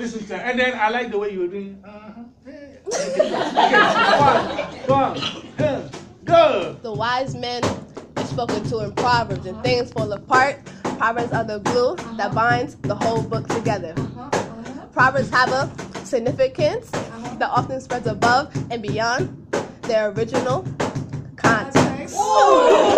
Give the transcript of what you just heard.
listen to, and then I like the way you were doing. Go on. Go. The wise men is spoken to in Proverbs, and things fall apart. Proverbs are the glue that binds the whole book together. Proverbs have a significance that often spreads above and beyond their original context.